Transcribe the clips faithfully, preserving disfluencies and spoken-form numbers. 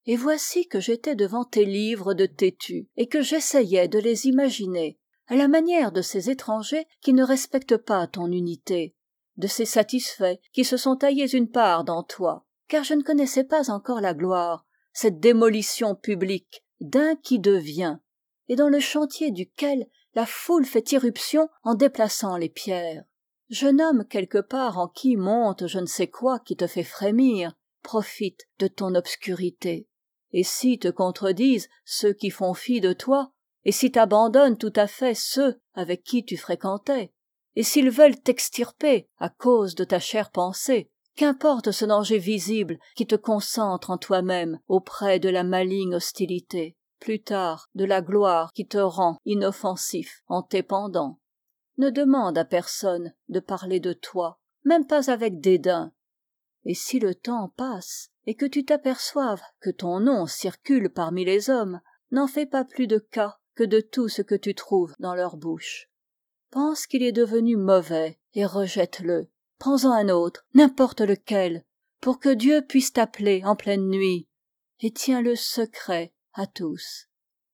Et voici que j'étais devant tes livres de têtus, et que j'essayais de les imaginer, à la manière de ces étrangers qui ne respectent pas ton unité, de ces satisfaits qui se sont taillés une part dans toi, car je ne connaissais pas encore la gloire, cette démolition publique d'un qui devient, et dans le chantier duquel la foule fait irruption en déplaçant les pierres. Jeune homme quelque part en qui monte je ne sais quoi qui te fait frémir, profite de ton obscurité. Et si te contredisent ceux qui font fi de toi, et si t'abandonnent tout à fait ceux avec qui tu fréquentais, et s'ils veulent t'extirper à cause de ta chère pensée, qu'importe ce danger visible qui te concentre en toi-même auprès de la maligne hostilité, plus tard de la gloire qui te rend inoffensif en t'épandant. Ne demande à personne de parler de toi, même pas avec dédain. Et si le temps passe, et que tu t'aperçoives que ton nom circule parmi les hommes, n'en fais pas plus de cas que de tout ce que tu trouves dans leur bouche. Pense qu'il est devenu mauvais, et rejette-le. Prends-en un autre, n'importe lequel, pour que Dieu puisse t'appeler en pleine nuit, et tiens-le secret à tous.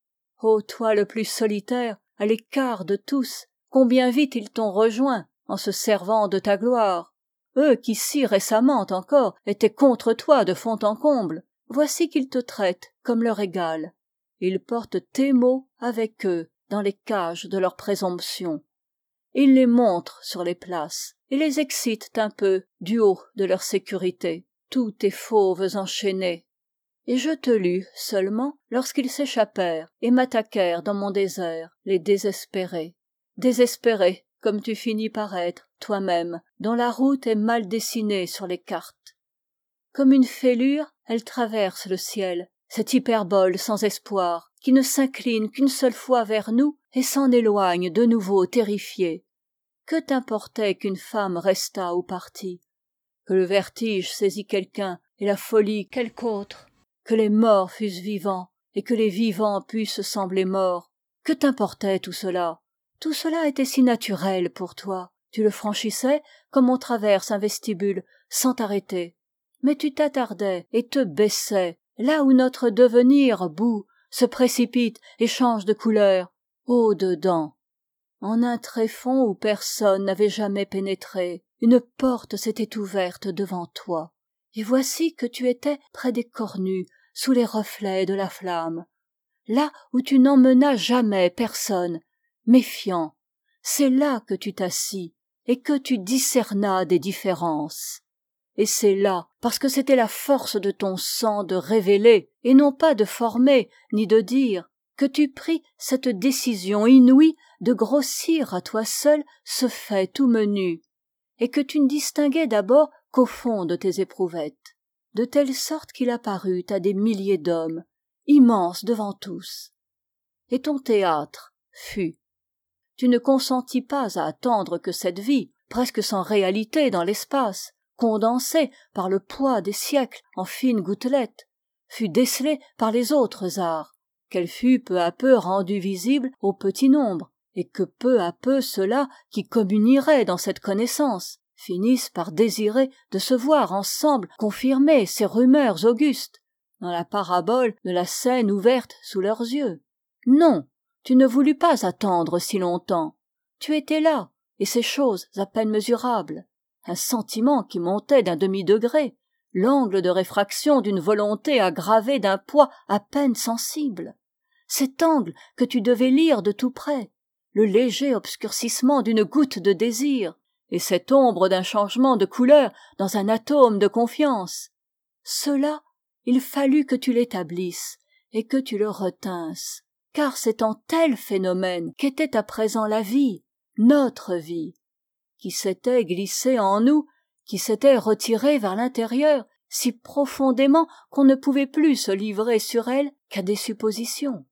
Ô toi le plus solitaire, à l'écart de tous, combien vite ils t'ont rejoint en se servant de ta gloire. Eux qui si récemment encore étaient contre toi de fond en comble, voici qu'ils te traitent comme leur égal. Ils portent tes maux avec eux dans les cages de leur présomption. Ils les montrent sur les places et les excitent un peu du haut de leur sécurité, tous tes fauves enchaînés. Et je te lus seulement lorsqu'ils s'échappèrent et m'attaquèrent dans mon désert, les désespérés. Désespérés, comme tu finis par être, toi-même, dont la route est mal dessinée sur les cartes. Comme une fêlure, elle traverse le ciel, cette hyperbole sans espoir, qui ne s'incline qu'une seule fois vers nous et s'en éloigne de nouveau terrifiée. Que t'importait qu'une femme restât ou partît, que le vertige saisît quelqu'un et la folie quelque autre, que les morts fussent vivants et que les vivants pussent sembler morts. Que t'importait tout cela? Tout cela était si naturel pour toi. Tu le franchissais comme on traverse un vestibule sans t'arrêter. Mais tu t'attardais et te baissais, là où notre devenir bout, se précipite et change de couleur, au-dedans. En un tréfonds où personne n'avait jamais pénétré, une porte s'était ouverte devant toi. Et voici que tu étais près des cornues, sous les reflets de la flamme. Là où tu n'emmenas jamais personne, méfiant, c'est là que tu t'assis et que tu discernas des différences. Et c'est là, parce que c'était la force de ton sang de révéler, et non pas de former ni de dire, que tu pris cette décision inouïe de grossir à toi seul ce fait tout menu, et que tu ne distinguais d'abord qu'au fond de tes éprouvettes, de telle sorte qu'il apparut à des milliers d'hommes, immense devant tous. Et ton théâtre fut. Tu ne consentis pas à attendre que cette vie, presque sans réalité dans l'espace, condensée par le poids des siècles en fines gouttelettes, fût décelée par les autres arts, qu'elle fût peu à peu rendue visible au petit nombre, et que peu à peu ceux-là qui communieraient dans cette connaissance finissent par désirer de se voir ensemble confirmer ces rumeurs augustes dans la parabole de la scène ouverte sous leurs yeux. Non, tu ne voulus pas attendre si longtemps. Tu étais là, et ces choses à peine mesurables, un sentiment qui montait d'un demi-degré, l'angle de réfraction d'une volonté aggravée d'un poids à peine sensible, cet angle que tu devais lire de tout près, le léger obscurcissement d'une goutte de désir, et cette ombre d'un changement de couleur dans un atome de confiance. Cela, il fallut que tu l'établisses et que tu le retinsses, car c'est en tel phénomène qu'était à présent la vie, notre vie, qui s'était glissée en nous, qui s'était retirée vers l'intérieur si profondément qu'on ne pouvait plus se livrer sur elle qu'à des suppositions.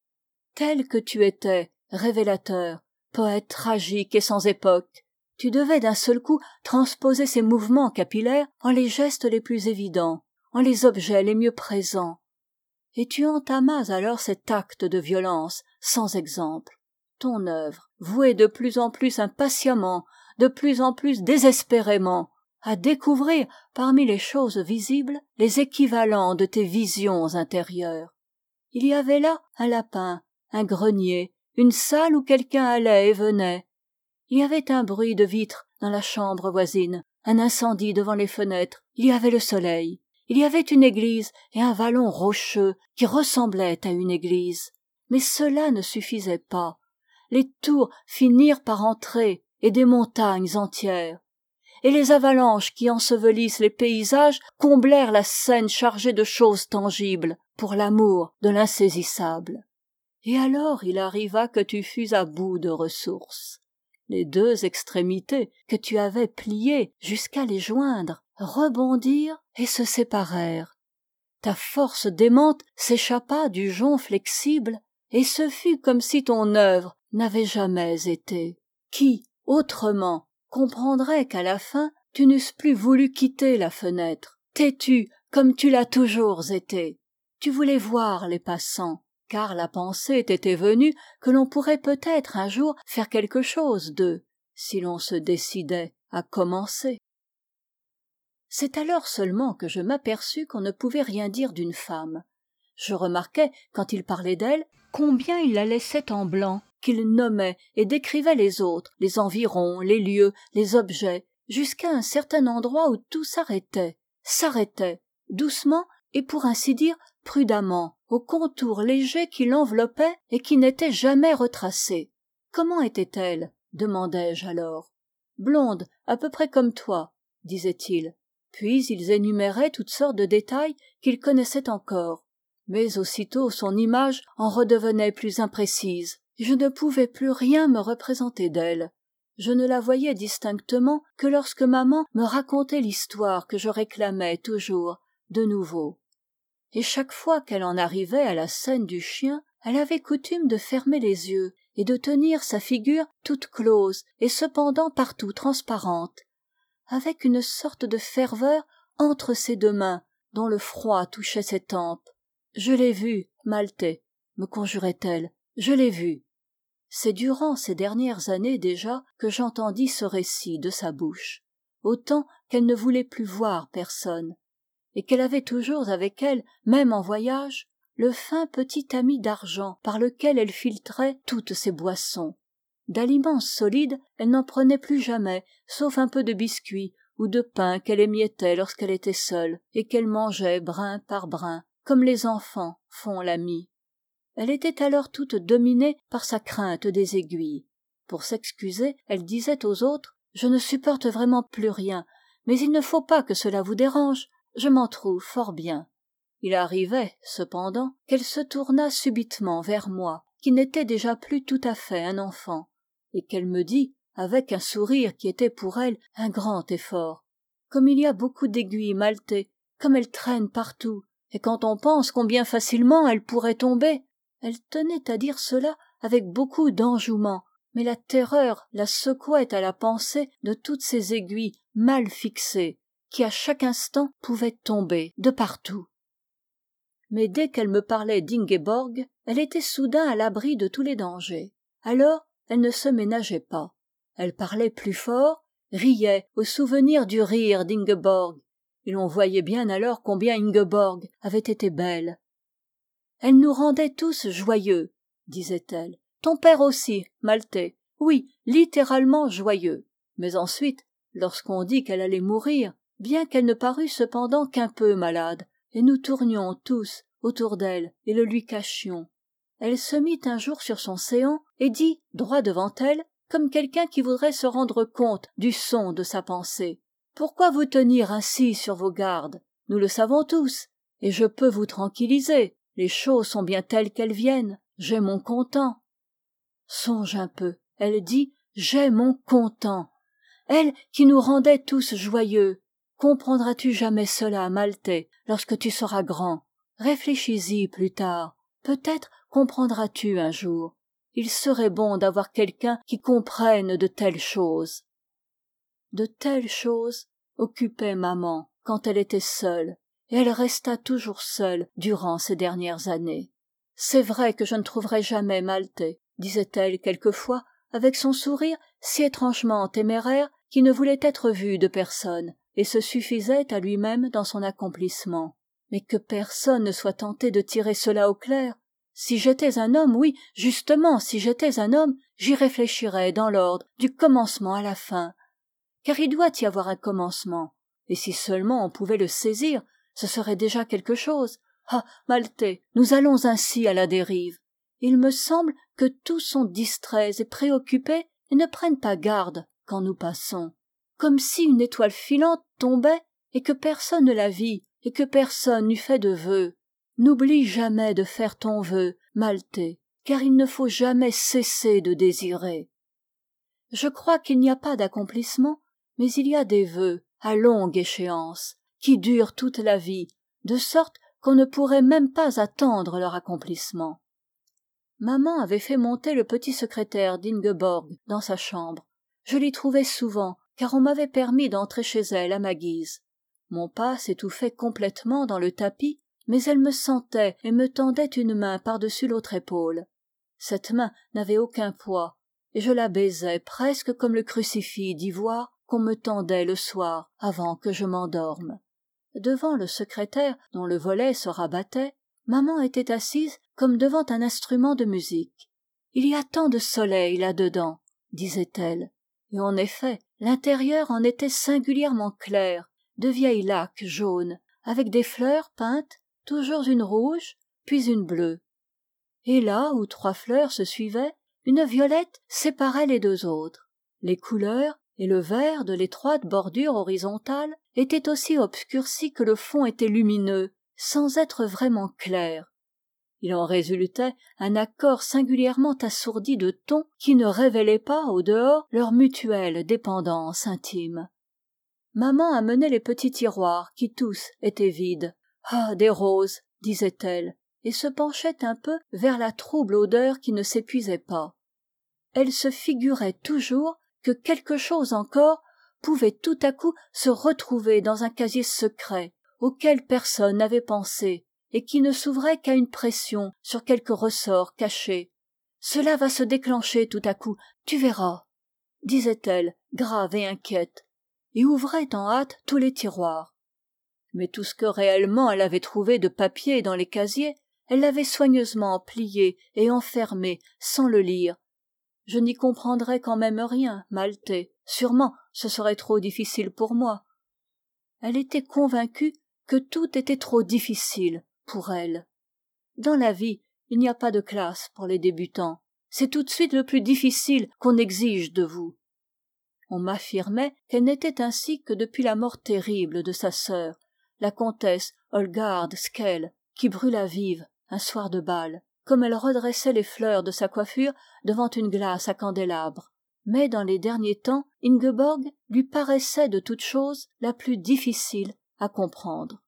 Tel que tu étais, révélateur, poète tragique et sans époque, tu devais d'un seul coup transposer ces mouvements capillaires en les gestes les plus évidents, en les objets les mieux présents. Et tu entamas alors cet acte de violence sans exemple. Ton œuvre, vouée de plus en plus impatiemment, de plus en plus désespérément, à découvrir parmi les choses visibles les équivalents de tes visions intérieures. Il y avait là un lapin, un grenier, une salle où quelqu'un allait et venait. Il y avait un bruit de vitres dans la chambre voisine, un incendie devant les fenêtres, il y avait le soleil. Il y avait une église et un vallon rocheux qui ressemblait à une église. Mais cela ne suffisait pas. Les tours finirent par entrer et des montagnes entières. Et les avalanches qui ensevelissent les paysages comblèrent la scène chargée de choses tangibles pour l'amour de l'insaisissable. Et alors il arriva que tu fus à bout de ressources. Les deux extrémités que tu avais pliées jusqu'à les joindre rebondirent et se séparèrent. Ta force démente s'échappa du jonc flexible et ce fut comme si ton œuvre n'avait jamais été. Qui, autrement, comprendrait qu'à la fin tu n'eusses plus voulu quitter la fenêtre, têtu comme tu l'as toujours été. Tu voulais voir les passants, car la pensée t'était venue que l'on pourrait peut-être un jour faire quelque chose d'eux, si l'on se décidait à commencer. C'est alors seulement que je m'aperçus qu'on ne pouvait rien dire d'une femme. Je remarquai, quand il parlait d'elle, combien il la laissait en blanc, qu'il nommait et décrivait les autres, les environs, les lieux, les objets, jusqu'à un certain endroit où tout s'arrêtait, s'arrêtait, doucement et pour ainsi dire prudemment, au contour léger qui l'enveloppait et qui n'était jamais retracé. Comment était-elle? Demandai-je alors. Blonde, à peu près comme toi, disait-il. Puis ils énuméraient toutes sortes de détails qu'il connaissait encore. Mais aussitôt son image en redevenait plus imprécise. Je ne pouvais plus rien me représenter d'elle. Je ne la voyais distinctement que lorsque maman me racontait l'histoire que je réclamais toujours, de nouveau. Et chaque fois qu'elle en arrivait à la scène du chien, elle avait coutume de fermer les yeux et de tenir sa figure toute close et cependant partout transparente, avec une sorte de ferveur entre ses deux mains dont le froid touchait ses tempes. « Je l'ai vue, Maltais, » me conjurait-elle, « je l'ai vue. » C'est durant ces dernières années déjà que j'entendis ce récit de sa bouche, autant qu'elle ne voulait plus voir personne, et qu'elle avait toujours avec elle, même en voyage, le fin petit tamis d'argent par lequel elle filtrait toutes ses boissons. D'aliments solides, elle n'en prenait plus jamais, sauf un peu de biscuit ou de pain qu'elle émiettait lorsqu'elle était seule, et qu'elle mangeait brin par brin, comme les enfants font la mie. Elle était alors toute dominée par sa crainte des aiguilles. Pour s'excuser, elle disait aux autres « Je ne supporte vraiment plus rien, mais il ne faut pas que cela vous dérange, je m'en trouve fort bien. » Il arrivait, cependant, qu'elle se tournât subitement vers moi, qui n'étais déjà plus tout à fait un enfant, et qu'elle me dit, avec un sourire qui était pour elle un grand effort, « Comme il y a beaucoup d'aiguilles, Maltais, comme elles traînent partout, et quand on pense combien facilement elles pourraient tomber !» Elle tenait à dire cela avec beaucoup d'enjouement, mais la terreur la secouait à la pensée de toutes ces aiguilles mal fixées, qui à chaque instant pouvaient tomber de partout. Mais dès qu'elle me parlait d'Ingeborg, elle était soudain à l'abri de tous les dangers. Alors, elle ne se ménageait pas. Elle parlait plus fort, riait au souvenir du rire d'Ingeborg, et l'on voyait bien alors combien Ingeborg avait été belle. Elle nous rendait tous joyeux, disait-elle. Ton père aussi, Maltais. Oui, littéralement joyeux. Mais ensuite, lorsqu'on dit qu'elle allait mourir, bien qu'elle ne parût cependant qu'un peu malade, et nous tournions tous autour d'elle et le lui cachions, elle se mit un jour sur son séant et dit, droit devant elle, comme quelqu'un qui voudrait se rendre compte du son de sa pensée. « Pourquoi vous tenir ainsi sur vos gardes? Nous le savons tous, et je peux vous tranquilliser. Les choses sont bien telles qu'elles viennent. J'ai mon content. » Songe un peu, elle dit « J'ai mon content ». Elle qui nous rendait tous joyeux. Comprendras-tu jamais cela, Maltais, lorsque tu seras grand? Réfléchis-y plus tard. Peut-être comprendras-tu un jour. Il serait bon d'avoir quelqu'un qui comprenne de telles choses. De telles choses occupaient maman quand elle était seule, et elle resta toujours seule durant ces dernières années. « C'est vrai que je ne trouverai jamais Maltais, » disait-elle quelquefois, avec son sourire si étrangement téméraire qu'il ne voulait être vu de personne. et se suffisait à lui-même dans son accomplissement. Mais que personne ne soit tenté de tirer cela au clair. Si j'étais un homme, oui, justement, si j'étais un homme, j'y réfléchirais dans l'ordre, du commencement à la fin. Car il doit y avoir un commencement, et si seulement on pouvait le saisir, ce serait déjà quelque chose. Ah, Maltais, nous allons ainsi à la dérive. Il me semble que tous sont distraits et préoccupés et ne prennent pas garde quand nous passons. Comme si une étoile filante tombait et que personne ne la vit et que personne n'eût fait de vœu. N'oublie jamais de faire ton vœu, Maltais, car il ne faut jamais cesser de désirer. Je crois qu'il n'y a pas d'accomplissement, mais il y a des vœux à longue échéance, qui durent toute la vie, de sorte qu'on ne pourrait même pas attendre leur accomplissement. Maman avait fait monter le petit secrétaire d'Ingeborg dans sa chambre. Je l'y trouvais souvent, car on m'avait permis d'entrer chez elle à ma guise. Mon pas s'étouffait complètement dans le tapis, mais elle me sentait et me tendait une main par-dessus l'autre épaule. Cette main n'avait aucun poids, et je la baisais presque comme le crucifix d'ivoire qu'on me tendait le soir avant que je m'endorme. Devant le secrétaire, dont le volet se rabattait, maman était assise comme devant un instrument de musique. « Il y a tant de soleil là-dedans, » disait-elle. Et en effet, l'intérieur en était singulièrement clair, de vieilles laques jaunes, avec des fleurs peintes, toujours une rouge, puis une bleue. Et là où trois fleurs se suivaient, une violette séparait les deux autres. Les couleurs et le vert de l'étroite bordure horizontale étaient aussi obscurcis que le fond était lumineux, sans être vraiment clair. Il en résultait un accord singulièrement assourdi de tons qui ne révélaient pas au dehors leur mutuelle dépendance intime. Maman amenait les petits tiroirs qui tous étaient vides. « Ah, des roses !» disait-elle, et se penchait un peu vers la trouble odeur qui ne s'épuisait pas. Elle se figurait toujours que quelque chose encore pouvait tout à coup se retrouver dans un casier secret auquel personne n'avait pensé et qui ne s'ouvrait qu'à une pression sur quelque ressort caché. « Cela va se déclencher tout à coup, tu verras !» disait-elle, grave et inquiète, et ouvrait en hâte tous les tiroirs. Mais tout ce que réellement elle avait trouvé de papier dans les casiers, elle l'avait soigneusement plié et enfermé sans le lire. Je n'y comprendrais quand même rien, Maltais. Sûrement, ce serait trop difficile pour moi. Elle était convaincue que tout était trop difficile pour elle. Dans la vie, il n'y a pas de classe pour les débutants. C'est tout de suite le plus difficile qu'on exige de vous. On m'affirmait qu'elle n'était ainsi que depuis la mort terrible de sa sœur, la comtesse Holgard Skell, qui brûla vive un soir de bal, comme elle redressait les fleurs de sa coiffure devant une glace à candélabre. Mais dans les derniers temps, Ingeborg lui paraissait de toute chose la plus difficile à comprendre.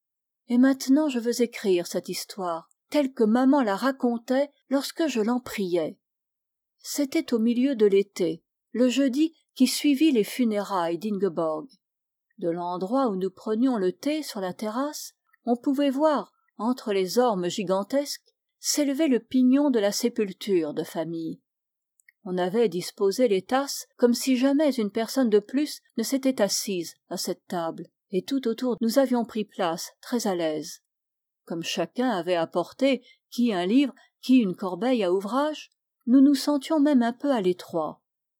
Et maintenant je veux écrire cette histoire, telle que maman la racontait lorsque je l'en priais. C'était au milieu de l'été, le jeudi qui suivit les funérailles d'Ingeborg. De l'endroit où nous prenions le thé sur la terrasse, on pouvait voir, entre les ormes gigantesques, s'élever le pignon de la sépulture de famille. On avait disposé les tasses comme si jamais une personne de plus ne s'était assise à cette table, et tout autour nous avions pris place très à l'aise. Comme chacun avait apporté, qui un livre, qui une corbeille à ouvrage, nous nous sentions même un peu à l'étroit.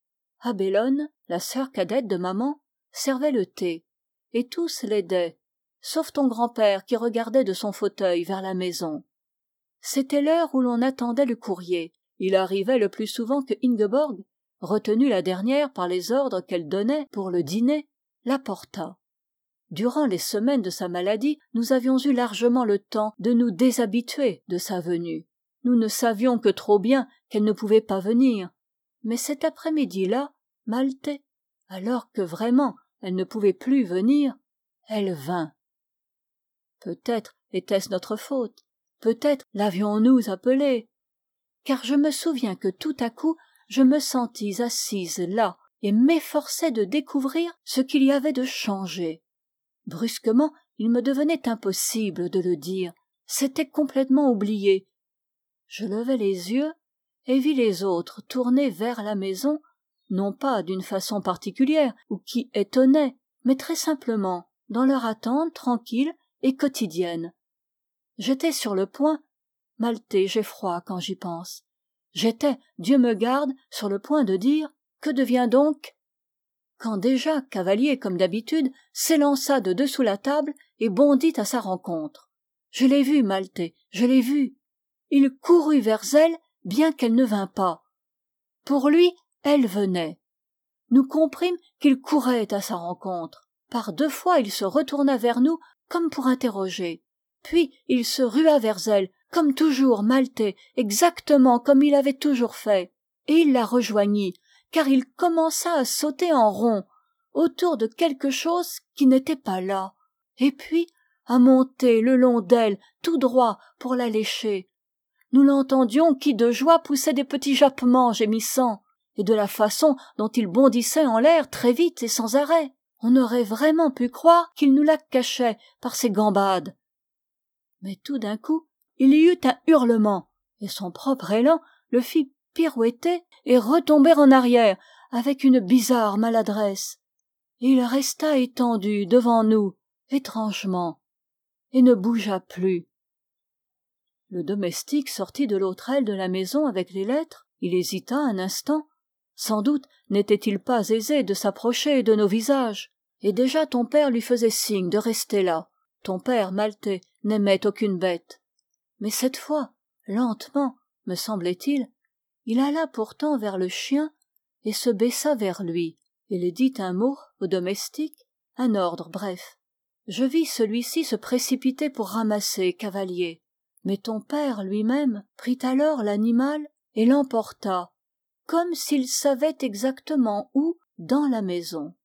Abélone, la sœur cadette de maman, servait le thé, et tous l'aidaient, sauf ton grand-père qui regardait de son fauteuil vers la maison. C'était l'heure où l'on attendait le courrier. Il arrivait le plus souvent que Ingeborg, retenue la dernière par les ordres qu'elle donnait pour le dîner, l'apportât. Durant les semaines de sa maladie, nous avions eu largement le temps de nous déshabituer de sa venue. Nous ne savions que trop bien qu'elle ne pouvait pas venir. Mais cet après-midi-là, Maltais, alors que vraiment elle ne pouvait plus venir, elle vint. Peut-être était-ce notre faute, peut-être l'avions-nous appelée, car je me souviens que tout à coup je me sentis assise là et m'efforçais de découvrir ce qu'il y avait de changé. Brusquement, il me devenait impossible de le dire, c'était complètement oublié. Je levai les yeux et vis les autres tournés vers la maison, non pas d'une façon particulière ou qui étonnait, mais très simplement, dans leur attente tranquille et quotidienne. J'étais sur le point, Maltais, j'ai froid quand j'y pense, j'étais, Dieu me garde, sur le point de dire « Que devient donc ?» quand déjà Cavalier, comme d'habitude, s'élança de dessous la table et bondit à sa rencontre. Je l'ai vu, Maltais, je l'ai vu. Il courut vers elle, bien qu'elle ne vînt pas. Pour lui, elle venait. Nous comprîmes qu'il courait à sa rencontre. Par deux fois il se retourna vers nous comme pour interroger. Puis il se rua vers elle, comme toujours Maltais, exactement comme il avait toujours fait. Et il la rejoignit, car il commença à sauter en rond, autour de quelque chose qui n'était pas là. Et puis à monter le long d'elle, tout droit, pour la lécher. Nous l'entendions qui de joie poussait des petits jappements gémissants, et de la façon dont il bondissait en l'air très vite et sans arrêt. On aurait vraiment pu croire qu'il nous la cachait par ses gambades. Mais tout d'un coup, il y eut un hurlement, et son propre élan le fit pirouetter et retomber en arrière avec une bizarre maladresse. Et il resta étendu devant nous, étrangement, et ne bougea plus. Le domestique sortit de l'autre aile de la maison avec les lettres. Il hésita un instant. Sans doute n'était-il pas aisé de s'approcher de nos visages. Et déjà ton père lui faisait signe de rester là. Ton père, Maltais, n'aimait aucune bête. Mais cette fois, lentement, me semblait-il, il alla pourtant vers le chien et se baissa vers lui. Il dit un mot au domestique, un ordre bref. Je vis celui-ci se précipiter pour ramasser Cavalier. Mais ton père lui-même prit alors l'animal et l'emporta, comme s'il savait exactement où dans la maison.